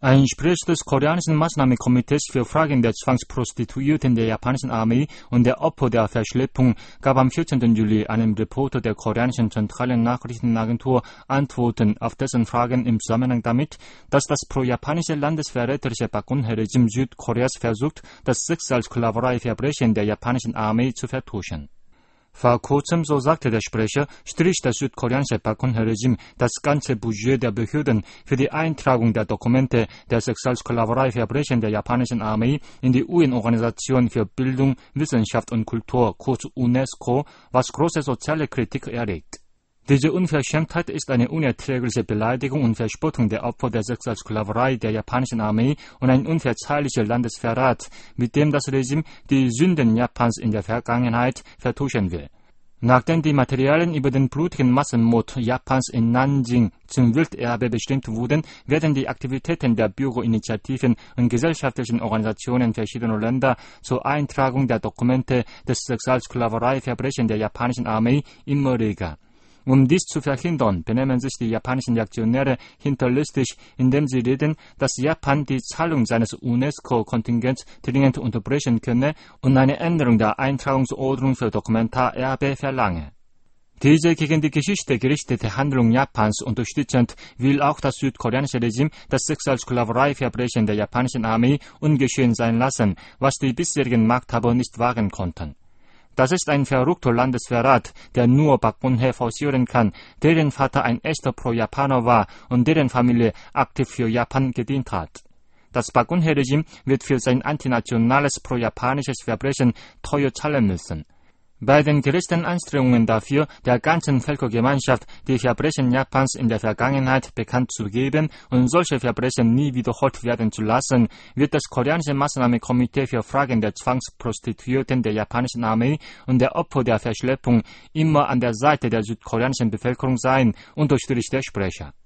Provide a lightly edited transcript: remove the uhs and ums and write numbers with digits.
Ein Sprecher des koreanischen Maßnahmenkomitees für Fragen der Zwangsprostituierten der japanischen Armee und der Opfer der Verschleppung gab am 14. Juli einem Reporter der koreanischen zentralen Nachrichtenagentur Antworten auf dessen Fragen im Zusammenhang damit, dass das pro-japanische landesverräterische Park Geun-hye-Regime Südkoreas versucht, das Sexualsklavereiverbrechen der japanischen Armee zu vertuschen. Vor kurzem, so sagte der Sprecher, strich das südkoreanische Park Geun-hye-Regime das ganze Budget der Behörden für die Eintragung der Dokumente der Sexualsklavereiverbrechen der japanischen Armee in die UN-Organisation für Bildung, Wissenschaft und Kultur, kurz UNESCO, was große soziale Kritik erregt. Diese Unverschämtheit ist eine unerträgliche Beleidigung und Verspottung der Opfer der Sexualsklaverei der japanischen Armee und ein unverzeihlicher Landesverrat, mit dem das Regime die Sünden Japans in der Vergangenheit vertuschen will. Nachdem die Materialien über den blutigen Massenmord Japans in Nanjing zum Welterbe bestimmt wurden, werden die Aktivitäten der Bürgerinitiativen und gesellschaftlichen Organisationen verschiedener Länder zur Eintragung der Dokumente des Sexualsklavereiverbrechens der japanischen Armee immer reger. Um dies zu verhindern, benehmen sich die japanischen Reaktionäre hinterlistig, indem sie reden, dass Japan die Zahlung seines UNESCO-Kontingents dringend unterbrechen könne und eine Änderung der Eintragungsordnung für Dokumentarerbe verlange. Diese gegen die Geschichte gerichtete Handlung Japans unterstützend will auch das südkoreanische Regime das Sexualsklavereiverbrechen der japanischen Armee ungeschehen sein lassen, was die bisherigen Machthaber nicht wagen konnten. Das ist ein verrückter Landesverrat, der nur Park Geun-hye forcieren kann, deren Vater ein echter Pro-Japaner war und deren Familie aktiv für Japan gedient hat. Das Park Geun-hye-Regime wird für sein antinationales pro-japanisches Verbrechen teuer zahlen müssen. Bei den größten Anstrengungen dafür, der ganzen Völkergemeinschaft die Verbrechen Japans in der Vergangenheit bekannt zu geben und solche Verbrechen nie wiederholt werden zu lassen, wird das koreanische Maßnahmenkomitee für Fragen der Zwangsprostituierten der japanischen Armee und der Opfer der Verschleppung immer an der Seite der südkoreanischen Bevölkerung sein, unterstrich der Sprecher.